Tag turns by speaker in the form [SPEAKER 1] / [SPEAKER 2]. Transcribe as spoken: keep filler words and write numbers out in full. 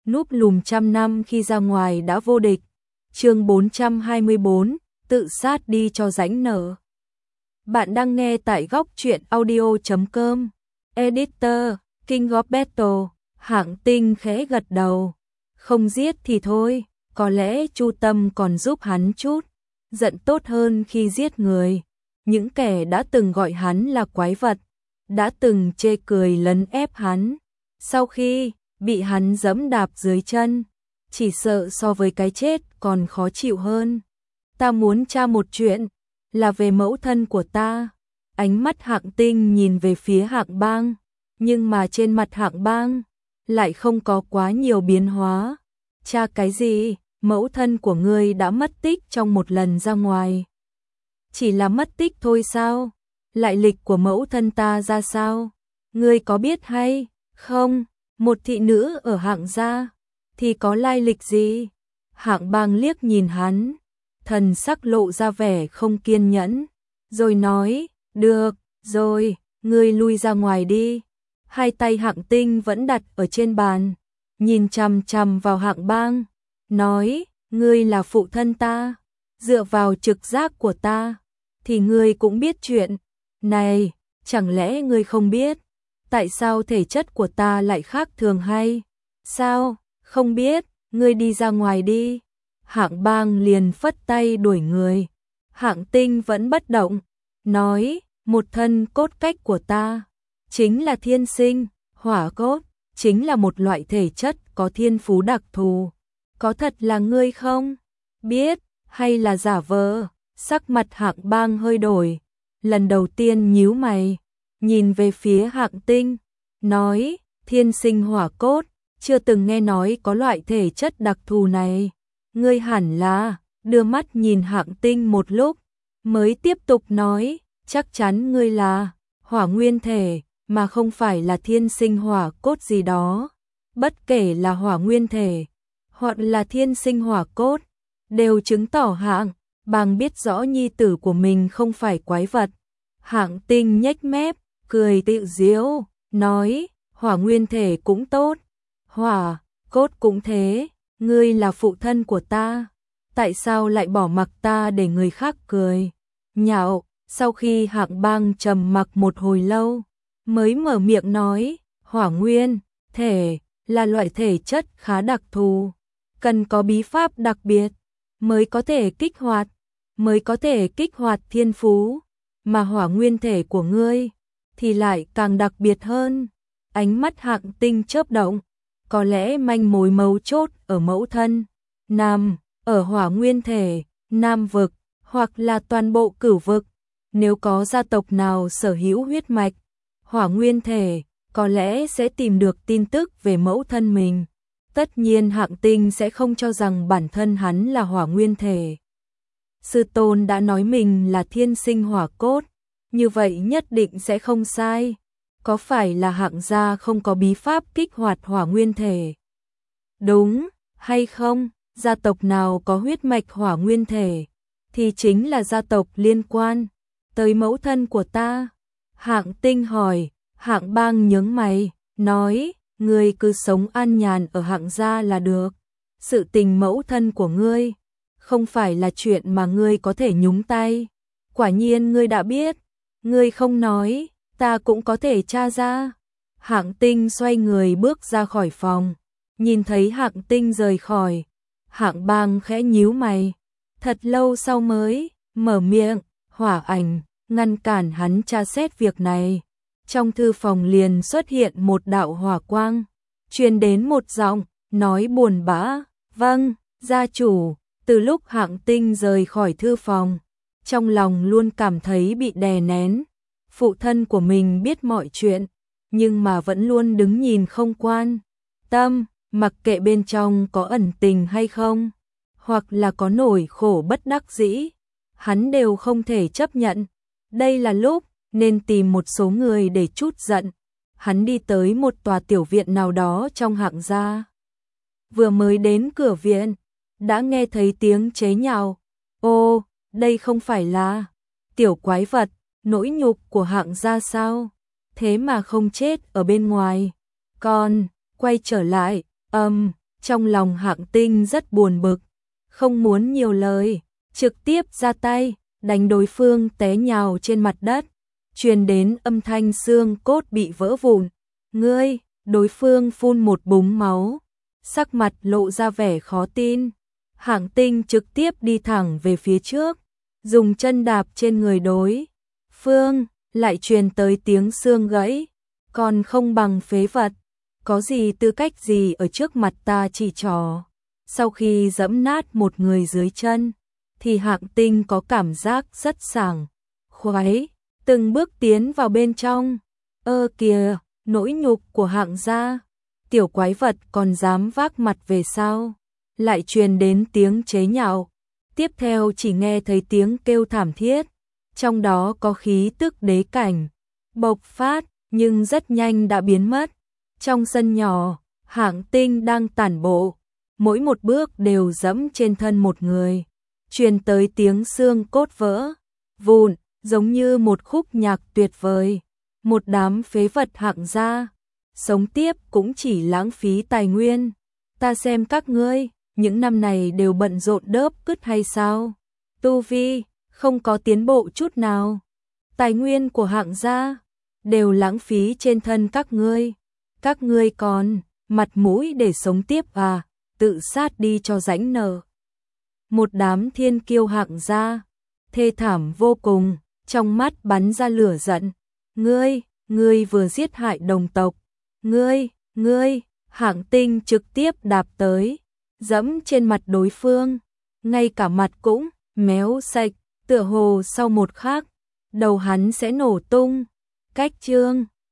[SPEAKER 1] núp lùm trăm năm khi ra ngoài đã vô địch. Chương bốn trăm hai mươi bốn, tự sát đi cho rãnh nợ. Bạn đang nghe tại góc truyện audio chấm com. Editor, King of Battle. Hạng Tinh khẽ gật đầu. Không giết thì thôi, có lẽ Chu Tâm còn giúp hắn chút. Giận tốt hơn khi giết người. Những kẻ đã từng gọi hắn là quái vật, đã từng chê cười lấn ép hắn, sau khi bị hắn giẫm đạp dưới chân, chỉ sợ so với cái chết còn khó chịu hơn. Ta muốn tra một chuyện, là về mẫu thân của ta. Ánh mắt Hạng Tinh nhìn về phía Hạng Bang, nhưng mà trên mặt Hạng Bang lại không có quá nhiều biến hóa. Tra cái gì? Mẫu thân của ngươi đã mất tích trong một lần ra ngoài. Chỉ là mất tích thôi sao? Lại lịch của mẫu thân ta ra sao? Ngươi có biết hay không? Một thị nữ ở Hạng gia thì có lai lịch gì? Hạng Bang liếc nhìn hắn, thần sắc lộ ra vẻ không kiên nhẫn, rồi nói, được, rồi, ngươi lui ra ngoài đi. Hai tay Hạng Tinh vẫn đặt ở trên bàn, nhìn chằm chằm vào Hạng Bang, nói, ngươi là phụ thân ta, dựa vào trực giác của ta, thì ngươi cũng biết chuyện này, chẳng lẽ ngươi không biết, tại sao thể chất của ta lại khác thường hay? Sao, không biết, ngươi đi ra ngoài đi. Hạng Bang liền phất tay đuổi người. Hạng Tinh vẫn bất động, nói, một thân cốt cách của ta, chính là thiên sinh, hỏa cốt, chính là một loại thể chất có thiên phú đặc thù. Có thật là ngươi không? Biết, hay là giả vờ? Sắc mặt Hạng Bang hơi đổi, lần đầu tiên nhíu mày, nhìn về phía Hạng Tinh, nói, thiên sinh hỏa cốt, chưa từng nghe nói có loại thể chất đặc thù này. Ngươi hẳn là, đưa mắt nhìn Hạng Tinh một lúc, mới tiếp tục nói, chắc chắn ngươi là hỏa nguyên thể, mà không phải là thiên sinh hỏa cốt gì đó. Bất kể là hỏa nguyên thể, hoặc là thiên sinh hỏa cốt, đều chứng tỏ Hạng Bang biết rõ nhi tử của mình không phải quái vật. Hạng Tinh nhếch mép, cười tự giễu, nói, hỏa nguyên thể cũng tốt, hỏa cốt cũng thế, ngươi là phụ thân của ta, tại sao lại bỏ mặc ta để người khác cười nhạo? Sau khi Hạng Bang trầm mặc một hồi lâu, mới mở miệng nói, hỏa nguyên thể là loại thể chất khá đặc thù, cần có bí pháp đặc biệt mới có thể kích hoạt, mới có thể kích hoạt thiên phú, mà hỏa nguyên thể của ngươi thì lại càng đặc biệt hơn. Ánh mắt Hạng Tinh chớp động, có lẽ manh mối mấu chốt ở mẫu thân, nằm ở hỏa nguyên thể, Nam vực, hoặc là toàn bộ Cửu vực. Nếu có gia tộc nào sở hữu huyết mạch hỏa nguyên thể, có lẽ sẽ tìm được tin tức về mẫu thân mình. Tất nhiên Hạng Tinh sẽ không cho rằng bản thân hắn là hỏa nguyên thể. Sư tôn đã nói mình là thiên sinh hỏa cốt, như vậy nhất định sẽ không sai. Có phải là Hạng gia không có bí pháp kích hoạt hỏa nguyên thể? Đúng hay không? Gia tộc nào có huyết mạch hỏa nguyên thể thì chính là gia tộc liên quan tới mẫu thân của ta. Hạng Tinh hỏi. Hạng Bang nhướng mày, nói, ngươi cứ sống an nhàn ở Hạng gia là được. Sự tình mẫu thân của ngươi không phải là chuyện mà ngươi có thể nhúng tay. Quả nhiên ngươi đã biết, ngươi không nói, ta cũng có thể tra ra. Hạng Tinh xoay người bước ra khỏi phòng, nhìn thấy Hạng Tinh rời khỏi, Hạng Bang khẽ nhíu mày, thật lâu sau mới mở miệng, hỏa ảnh ngăn cản hắn tra xét việc này. Trong thư phòng liền xuất hiện một đạo hỏa quang, truyền đến một giọng nói buồn bã, vâng, gia chủ. Từ lúc Hạng Tinh rời khỏi thư phòng, trong lòng luôn cảm thấy bị đè nén. Phụ thân của mình biết mọi chuyện, nhưng mà vẫn luôn đứng nhìn không quan tâm, mặc kệ bên trong có ẩn tình hay không, hoặc là có nỗi khổ bất đắc dĩ, hắn đều không thể chấp nhận. Đây là lúc nên tìm một số người để trút giận. Hắn đi tới một tòa tiểu viện nào đó trong Hạng gia. Vừa mới đến cửa viện, đã nghe thấy tiếng chế nhạo. Ô, đây không phải là tiểu quái vật, nỗi nhục của Hạng gia sao? Thế mà không chết ở bên ngoài, còn quay trở lại, âm, um, Trong lòng Hạng Tinh rất buồn bực, không muốn nhiều lời, trực tiếp ra tay, đánh đối phương té nhào trên mặt đất, truyền đến âm thanh xương cốt bị vỡ vụn. Ngươi, đối phương phun một búng máu, sắc mặt lộ ra vẻ khó tin. Hạng Tinh trực tiếp đi thẳng về phía trước, dùng chân đạp trên người đối phương, lại truyền tới tiếng xương gãy, còn không bằng phế vật, có gì tư cách gì ở trước mặt ta chỉ trỏ. Sau khi giẫm nát một người dưới chân, thì Hạng Tinh có cảm giác rất sảng khoái, từng bước tiến vào bên trong. Ơ kìa, nỗi nhục của Hạng gia, tiểu quái vật còn dám vác mặt về sao? Lại truyền đến tiếng chế nhạo, tiếp theo chỉ nghe thấy tiếng kêu thảm thiết, trong đó có khí tức đế cảnh bộc phát, nhưng rất nhanh đã biến mất. Trong sân nhỏ, Hạng Tinh đang tản bộ, mỗi một bước đều dẫm trên thân một người, truyền tới tiếng xương cốt vỡ vụn, giống như một khúc nhạc tuyệt vời. Một đám phế vật Hạng gia, sống tiếp cũng chỉ lãng phí tài nguyên. Ta xem các ngươi, những năm này đều bận rộn đớp cứt hay sao? Tu vi không có tiến bộ chút nào. Tài nguyên của Hạng gia đều lãng phí trên thân các ngươi. Các ngươi còn mặt mũi để sống tiếp à? Tự sát đi cho rãnh nợ. Một đám thiên kiêu Hạng gia, thê thảm vô cùng, trong mắt bắn ra lửa giận. Ngươi, ngươi vừa giết hại đồng tộc. Ngươi, ngươi, Hạng Tinh trực tiếp đạp tới, dẫm trên mặt đối phương, ngay cả mặt cũng méo sạch, tựa hồ sau một khắc, đầu hắn sẽ nổ tung. Cách chương